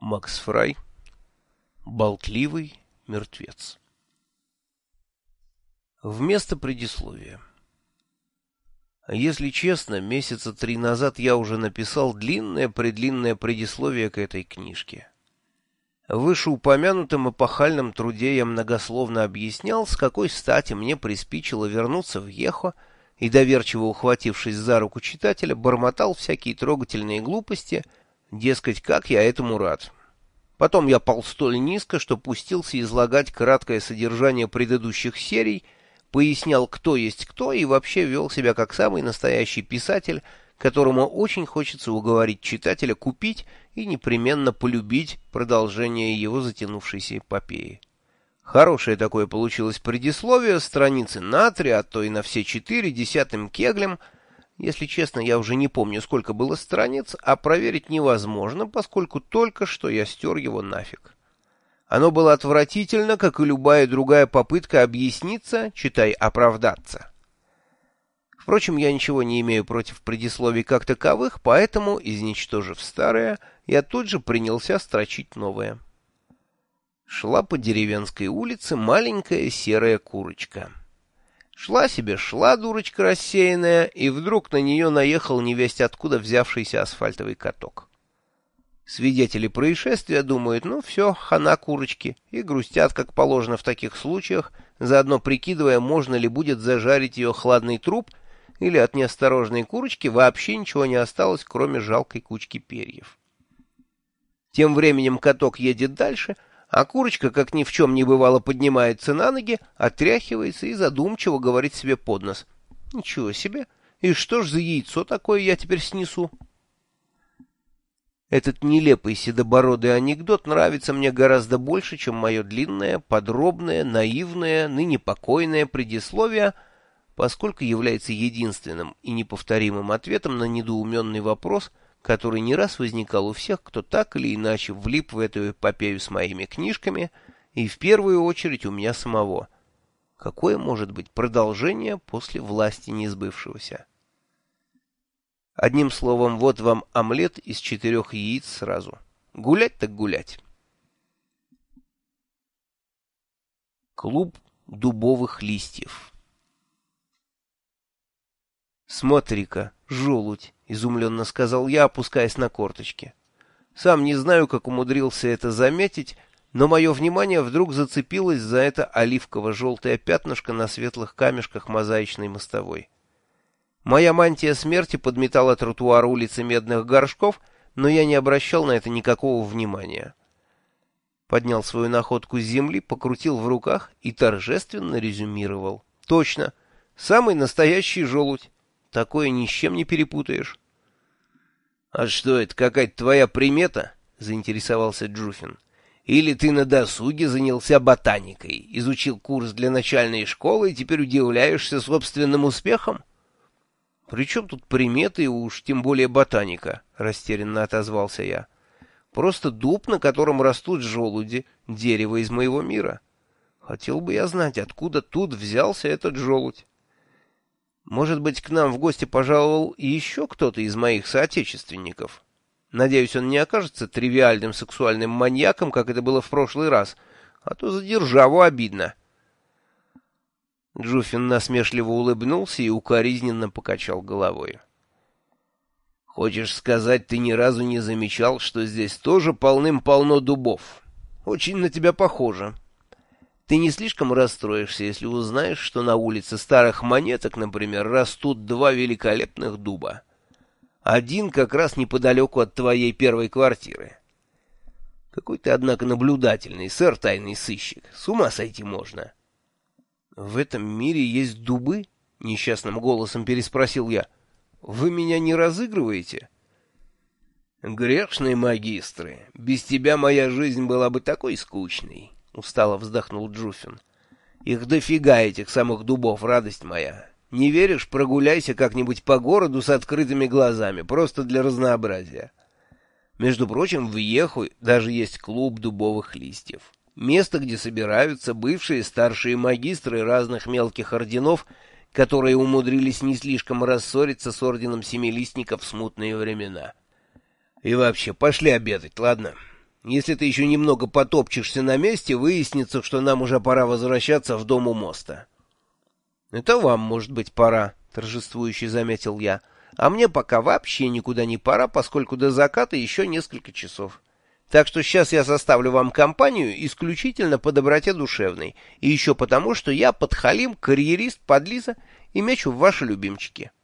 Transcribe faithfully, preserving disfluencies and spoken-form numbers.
Макс Фрай. Болтливый мертвец. Вместо предисловия. Если честно, месяца три назад я уже написал длинное-предлинное предисловие к этой книжке. В вышеупомянутом эпохальном труде я многословно объяснял, с какой стати мне приспичило вернуться в Ехо, и, доверчиво ухватившись за руку читателя, бормотал всякие трогательные глупости, дескать, как я этому рад. Потом я пал столь низко, что пустился излагать краткое содержание предыдущих серий, пояснял, кто есть кто, и вообще вел себя как самый настоящий писатель, которому очень хочется уговорить читателя купить и непременно полюбить продолжение его затянувшейся эпопеи. Хорошее такое получилось предисловие, страницы на три, а то и на все четыре, десятым кеглем. Если честно, я уже не помню, сколько было страниц, а проверить невозможно, поскольку только что я стер его нафиг. Оно было отвратительно, как и любая другая попытка объясниться, читай оправдаться. Впрочем, я ничего не имею против предисловий как таковых, поэтому, изничтожив старое, я тут же принялся строчить новое. Шла по деревенской улице маленькая серая курочка. Шла себе, шла дурочка рассеянная, и вдруг на нее наехал невесть откуда взявшийся асфальтовый каток. Свидетели происшествия думают, ну все, хана курочки, и грустят, как положено в таких случаях, заодно прикидывая, можно ли будет зажарить ее хладный труп, или от неосторожной курочки вообще ничего не осталось, кроме жалкой кучки перьев. Тем временем каток едет дальше, а курочка, как ни в чем не бывало, поднимается на ноги, отряхивается и задумчиво говорит себе под нос: «Ничего себе! И что ж за яйцо такое я теперь снесу?» Этот нелепый седобородый анекдот нравится мне гораздо больше, чем мое длинное, подробное, наивное, ныне покойное предисловие, поскольку является единственным и неповторимым ответом на недоуменный вопрос, который не раз возникал у всех, кто так или иначе влип в эту эпопею с моими книжками, и в первую очередь у меня самого. Какое может быть продолжение после власти несбывшегося? Одним словом, вот вам омлет из четырех яиц сразу. Гулять так гулять. Клуб дубовых листьев. «Смотри-ка, желудь!» — изумленно сказал я, опускаясь на корточки. Сам не знаю, как умудрился это заметить, но мое внимание вдруг зацепилось за это оливково-желтое пятнышко на светлых камешках мозаичной мостовой. Моя мантия смерти подметала тротуар улицы Медных Горшков, но я не обращал на это никакого внимания. Поднял свою находку с земли, покрутил в руках и торжественно резюмировал. «Точно! Самый настоящий желудь! Такое ни с чем не перепутаешь». «А что это, какая-то твоя примета?» — заинтересовался Джуфин. «Или ты на досуге занялся ботаникой, изучил курс для начальной школы и теперь удивляешься собственным успехом?» «При чем тут приметы и уж тем более ботаника?» — растерянно отозвался я. «Просто дуб, на котором растут желуди, дерево из моего мира. Хотел бы я знать, откуда тут взялся этот желудь. Может быть, к нам в гости пожаловал и еще кто-то из моих соотечественников. Надеюсь, он не окажется тривиальным сексуальным маньяком, как это было в прошлый раз, а то за державу обидно». Джуфин насмешливо улыбнулся и укоризненно покачал головой. «Хочешь сказать, ты ни разу не замечал, что здесь тоже полным-полно дубов? Очень на тебя похоже. Ты не слишком расстроишься, если узнаешь, что на улице Старых Монеток, например, растут два великолепных дуба. Один как раз неподалеку от твоей первой квартиры. Какой ты, однако, наблюдательный, сэр тайный сыщик. С ума сойти можно». «В этом мире есть дубы?» — несчастным голосом переспросил я. «Вы меня не разыгрываете?» «Грешные магистры, без тебя моя жизнь была бы такой скучной», — устало вздохнул Джуфин. «Их дофига, этих самых дубов, радость моя. Не веришь, прогуляйся как-нибудь по городу с открытыми глазами, просто для разнообразия. Между прочим, в Еху даже есть клуб дубовых листьев. Место, где собираются бывшие старшие магистры разных мелких орденов, которые умудрились не слишком рассориться с орденом семилистников в смутные времена. И вообще, пошли обедать, ладно? Если ты еще немного потопчешься на месте, выяснится, что нам уже пора возвращаться в дом у моста». «Это вам, может быть, пора», — торжествующе заметил я. «А мне пока вообще никуда не пора, поскольку до заката еще несколько часов. Так что сейчас я составлю вам компанию исключительно по доброте душевной, и еще потому, что я подхалим, карьерист, подлиза и мечу в ваши любимчики».